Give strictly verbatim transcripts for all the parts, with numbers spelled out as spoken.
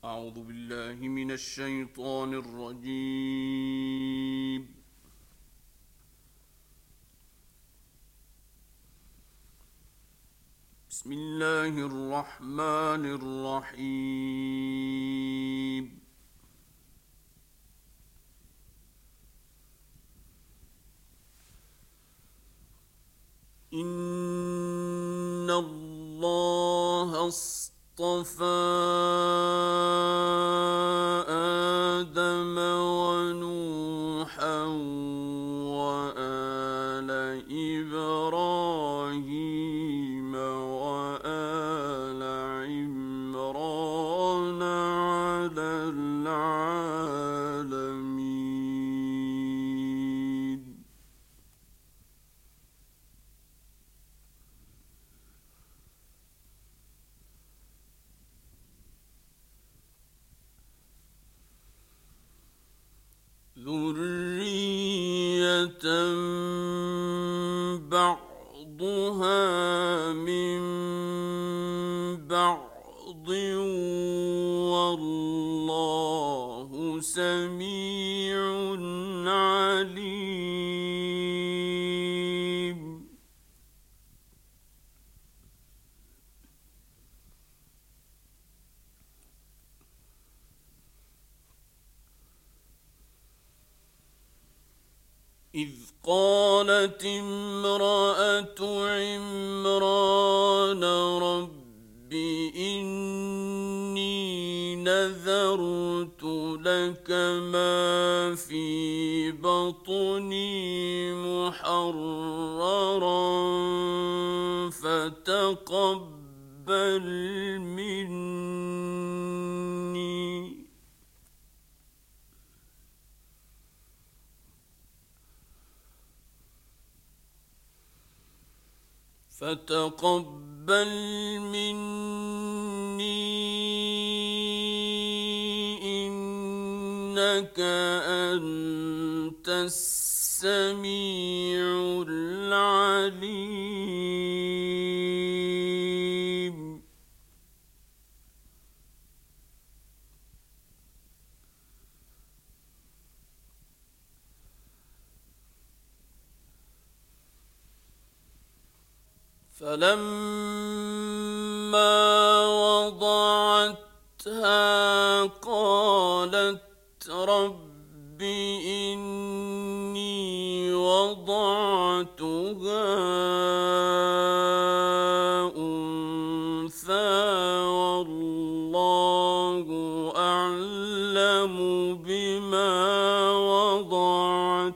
أعوذ بالله من الشيطان الرجيم. بسم الله الرحمن الرحيم. إن الله اصطفى آدم ونوحا وآل إبراهيم وآل عمران على العالمين. ذرية بعضها من بعض والله سميع عليم. إذ قالت امرأة عمران رب إني نذرت لك ما في بطني محررا فتقبل مني. فتقبل مني إنك أنت السميع العليم. فلما وضعتها قالت رب إني وضعتها أنثى والله أعلم بما وضعت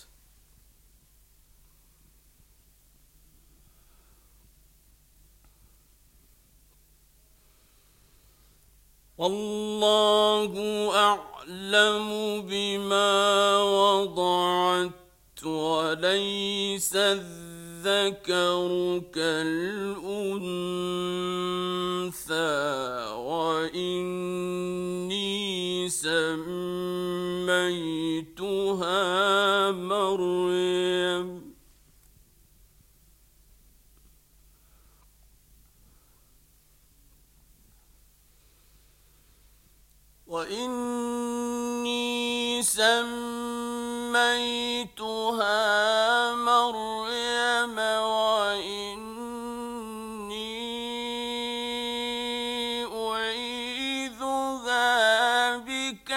والله أعلم بما وضعت وليس الذكر كالأنثى وإني سميتها مريم وإني سميتها مريم وإني أعيذها بك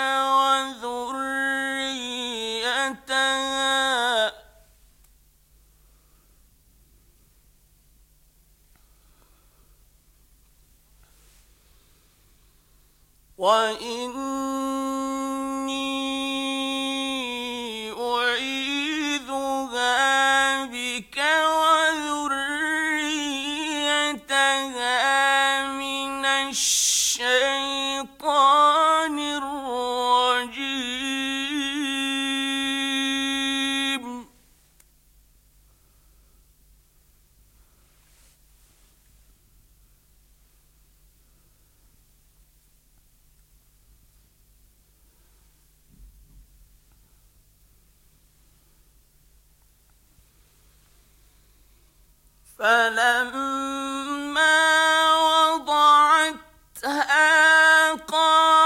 وذريتها وإني أعيذها بك وذريتها من الشيطان الرجيم. فلما وضعتها قالت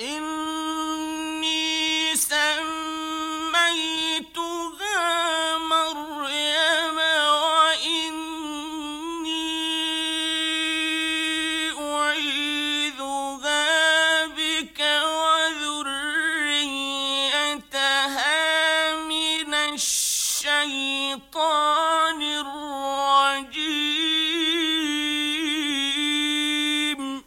إني سميتها مريم وإني أعيذها بك وذريتها من الشيطان الرجيم.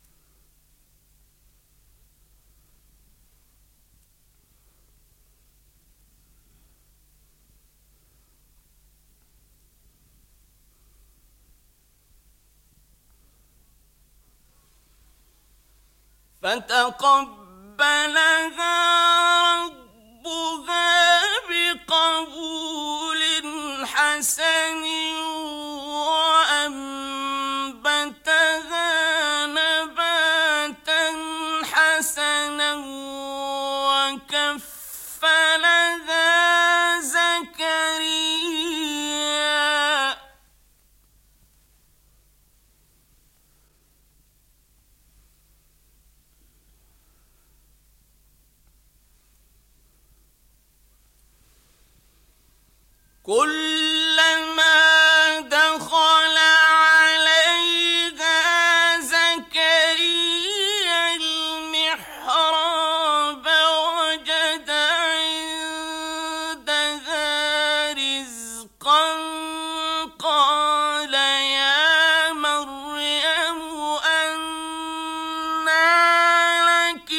فتقبلها ربها بقبول حسن وأنبتها نباتا حسنا وكفلها زكريا. كلما دخل عليها زكريا المحراب وجد عندها رزقا قال يا مريم أنى لك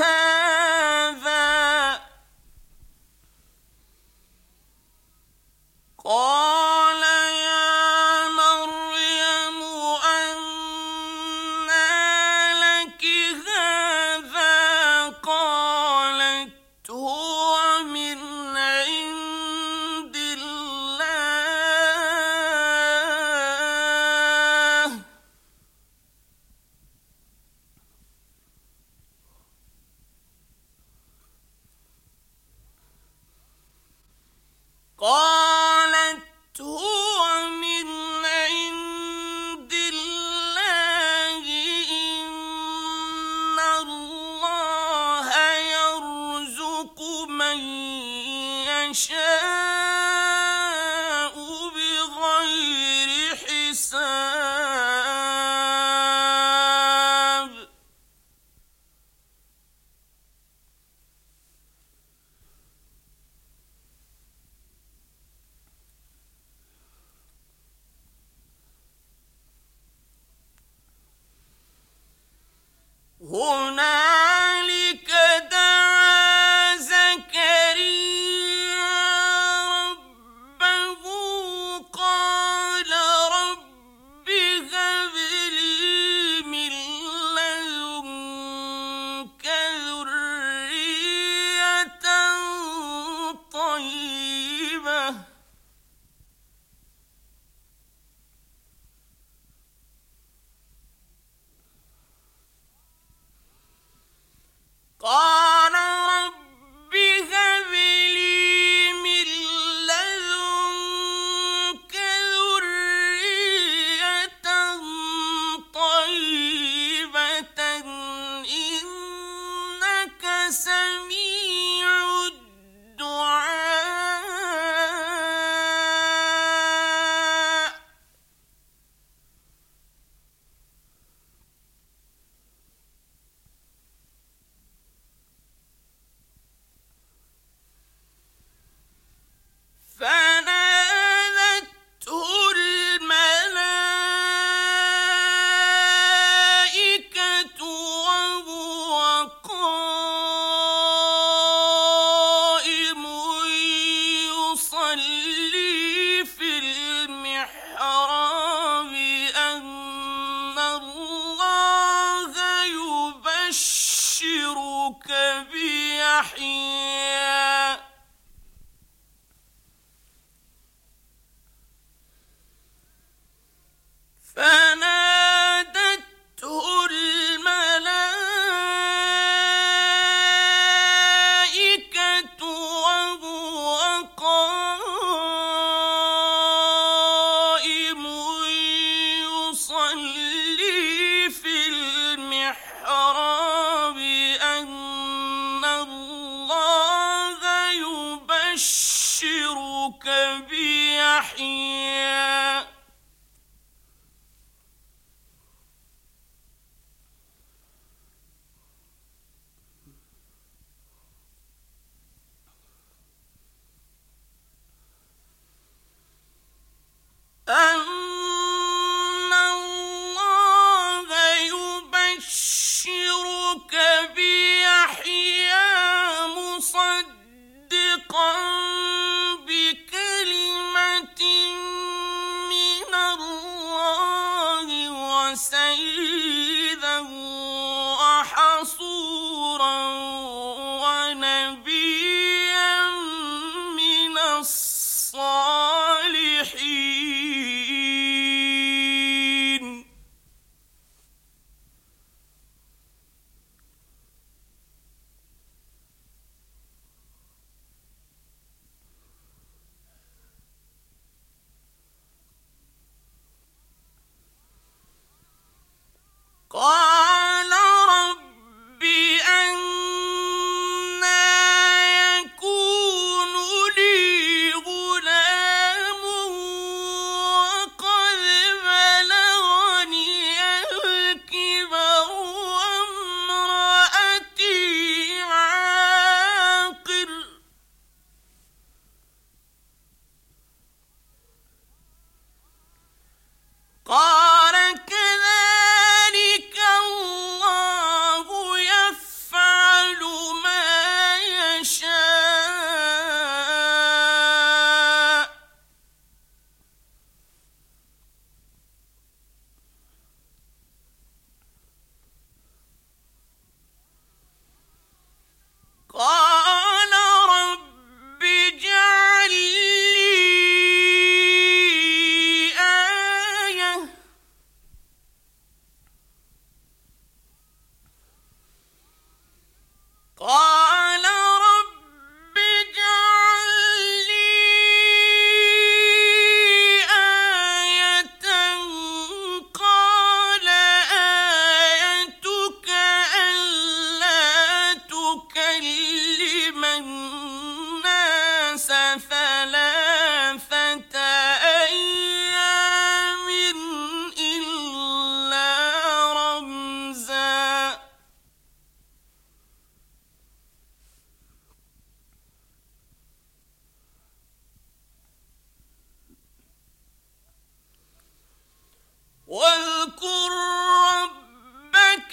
هذا قال يا مريم أنى لك هذا قالت هو من عند الله قالت هو من عند الله إن الله يرزق من يشاء بغير حساب. هنالك دعا زكريا ربه قال رب هب لي من لدنك ذرية طيبة قال رب هب لي من لدنك ذرية طيبة إنك سميع الدعاء. فنادته الملائكة وهو قائم يصلي في المحراب أن الله يبشرك بيحيى فنادته الملائكة وهو قائم يصلي في المحراب أن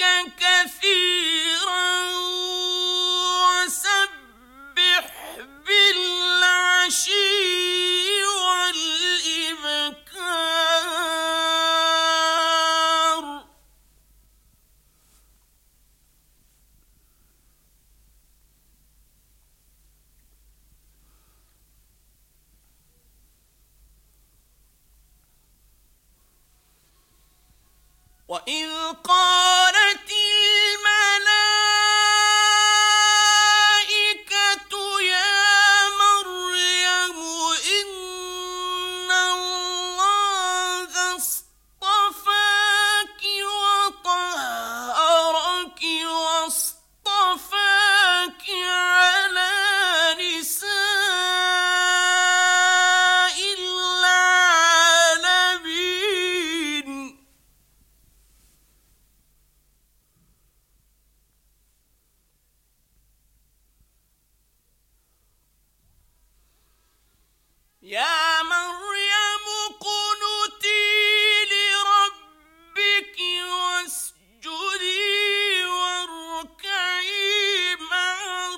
كثيرا وسبح بالعشي والإبكار. وإذ قالت الملائكة يا مريم إن الله اصطفاك وطهرك واصطفاك على نساء العالمين. يا مريم اقنتي لربك واسجدي واركعي مع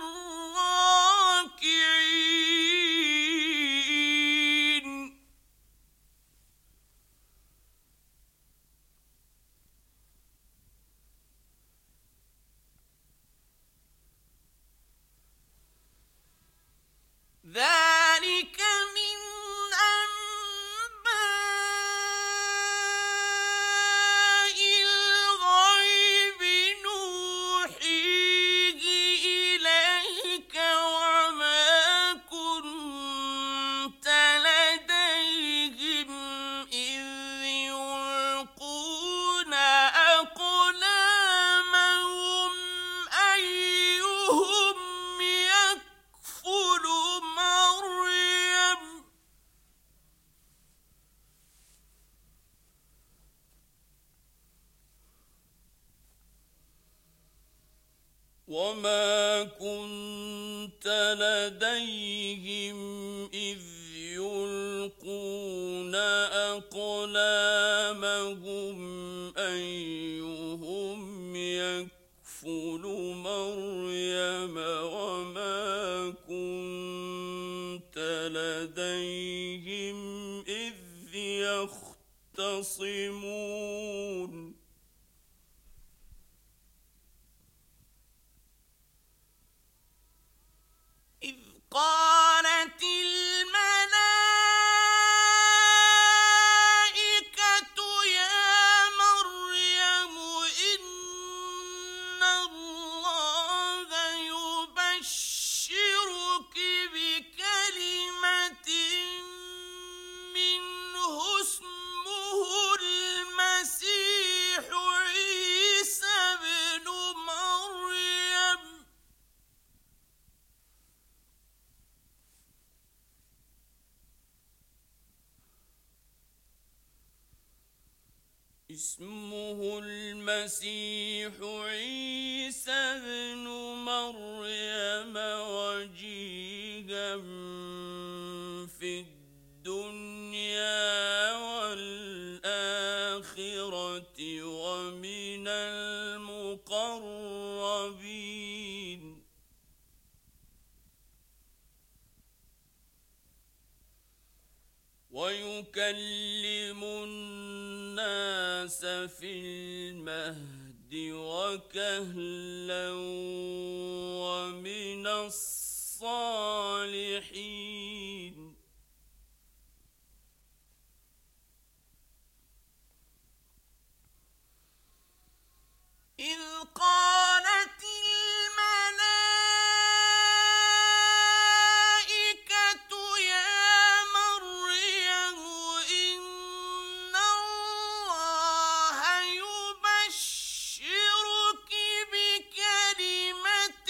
الراكعين. ذلك من أنباء الغيب نوحيه إليك وما كنت لديهم إذ يلقون أقلامهم أيهم يكفل مريم. وما كنت لديهم إذ يلقون أقلامهم أيهم يكفل مريم. وما كنت لديهم إذ يختصمون. إذ قالت الملائكة يا مريم إن الله يبشرك بكلمة منه اسمه المسيح عيسى ابن مريم. اسمه المسيح عيسى ابن مريم وجيها في الدنيا والآخرة ومن المقربين. ويكلم الناس في المهد وكهلا ومن الصالحين. إذ قالت الملائكة يا مريم إن الله يبشرك بكلمة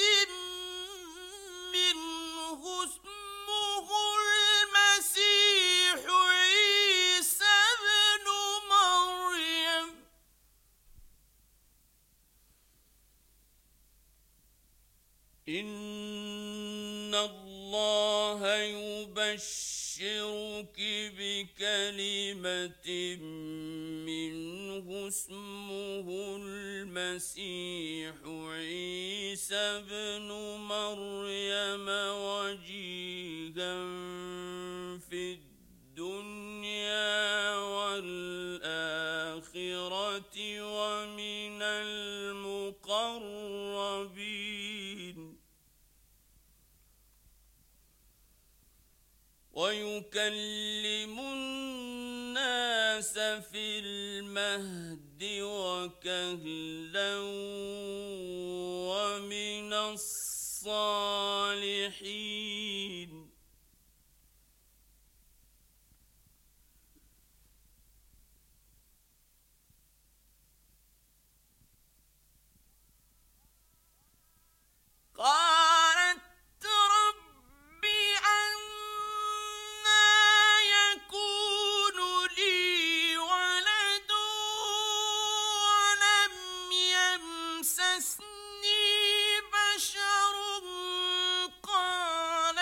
منه اسمه المسيح عيسى ابن مريم. إن الله اللَّهَ يُبَشِّرُكِ بِكَلِمَةٍ مِّنْهُ اسْمُهُ الْمَسِيحُ عِيسَى ابْنُ مَرْيَمَ وَجِيهًا فِي الدُّنْيَا وَالْآخِرَةِ وَمِنَ الْمُقَرَّبِينَ وَيُكَلِّمُ النَّاسَ فِي الْمَهْدِ وَكَهْلًا وَمِنَ الصَّالِحِينَ. قالت رب أنى يكون لي ولد ولم يمسسني بشر قال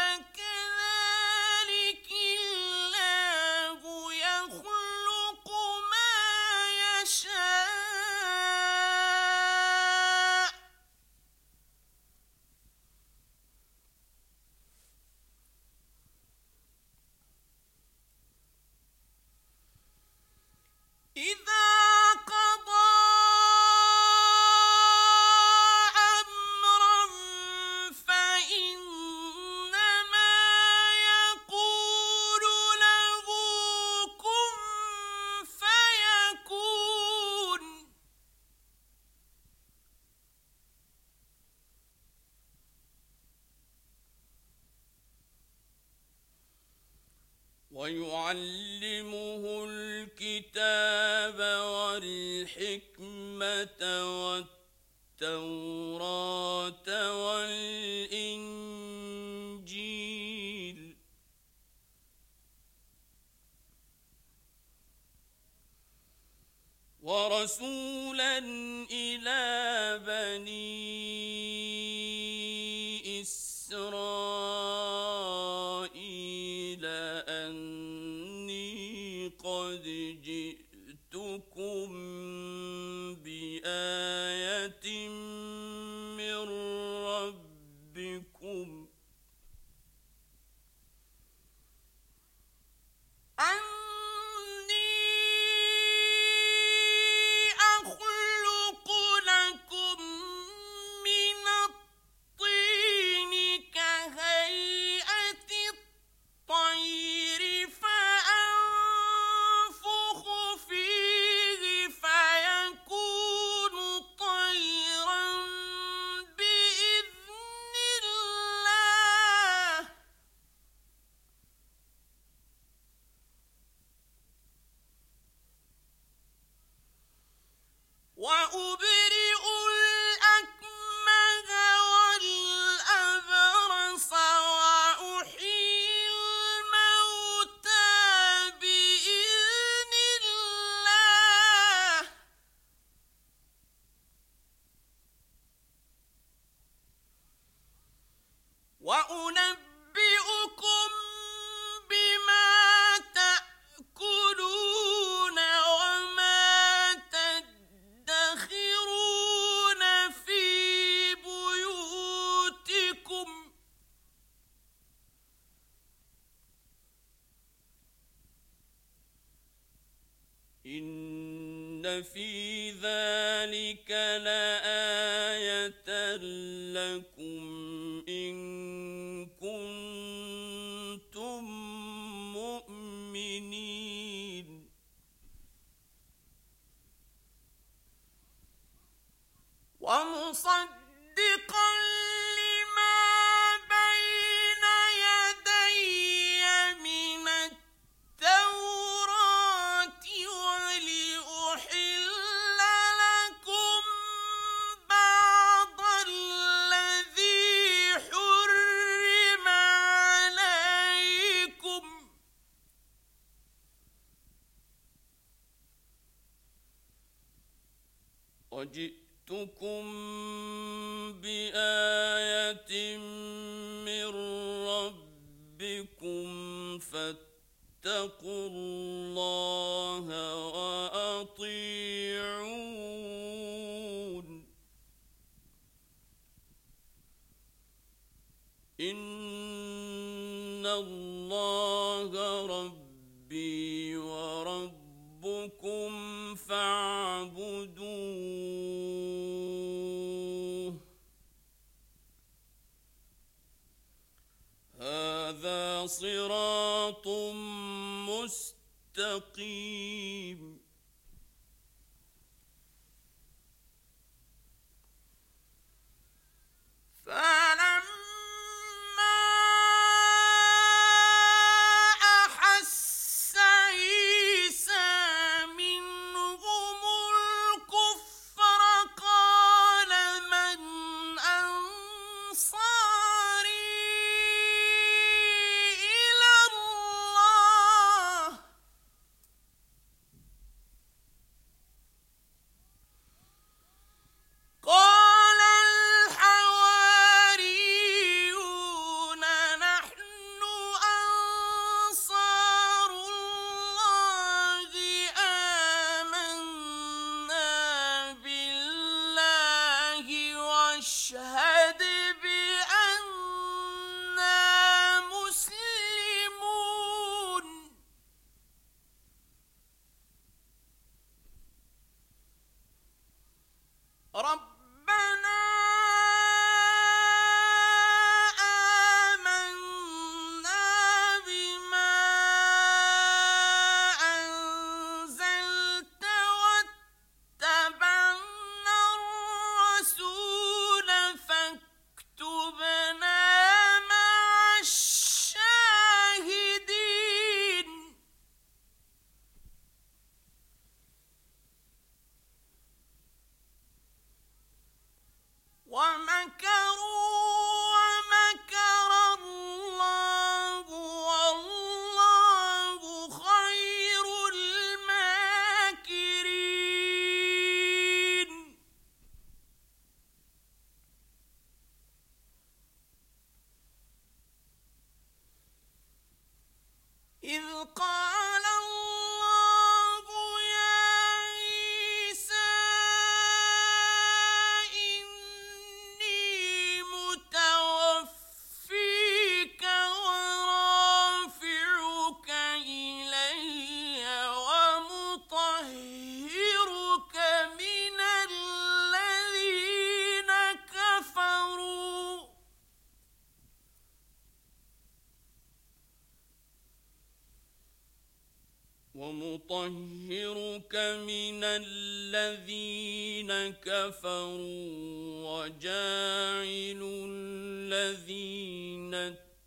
كذلك الله يخلق ما يشاء إذا قضى أمرا فإنما يقول له كن فيكون. ويعلمه الكتاب والحكمة والتوراة والإنجيل ورسولا إلى بني إسرائيل أني قد جئتكم بآية من ربكم أني أخلق لكم من الطين كهيئة الطير فأنفخ فيه فيكون طيرا بإذن الله وأبرئ الأكمه والأبرص وأحيي الموتى بإذن الله وأنبئكم بما تأكلون وما تدخرون في بيوتكم إن في ذلك لآية لكم إن كنتم مؤمنين. ومصدقا لما بين يدي من التوراة ولأحل لكم بعض الذي حرم عليكم وجئتكم بآية من ربكم إن الله ربي وربكم فاعبدوه هذا صراط مستقيم. ومطهرك من الذين كفروا وجاعل الذين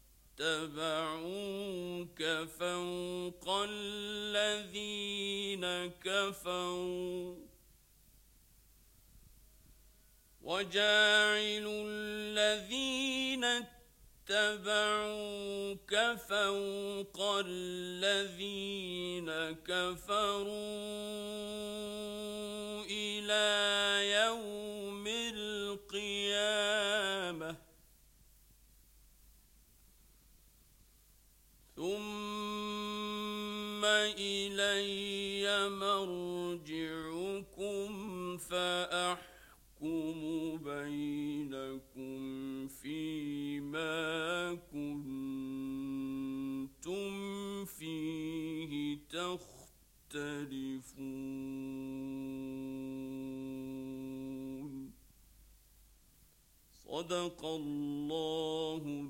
اتبعوك فوق الذين كفروا وجاعل الذين اتبعوك فوق الذين كفروا إلى يوم القيامة ثم إلي مرجعكم فأحكم بينكم فيما كنتم فيه تختلفون. صدق الله